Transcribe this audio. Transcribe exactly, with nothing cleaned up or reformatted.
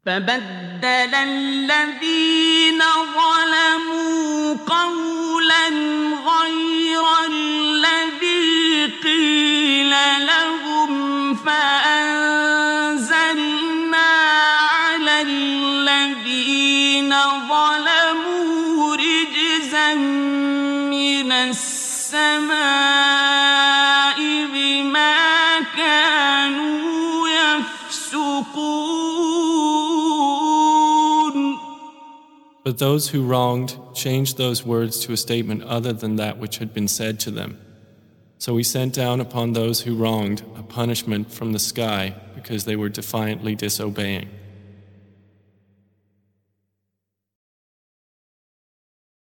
فبدل الذين ظلموا قولا غير الذي قيل لهم فأنزلنا على الذين ظلموا رجزا من السماء بما كانوا يفسقون. But those who wronged changed those words to a statement other than that which had been said to them. So we sent down upon those who wronged a punishment from the sky because they were defiantly disobeying.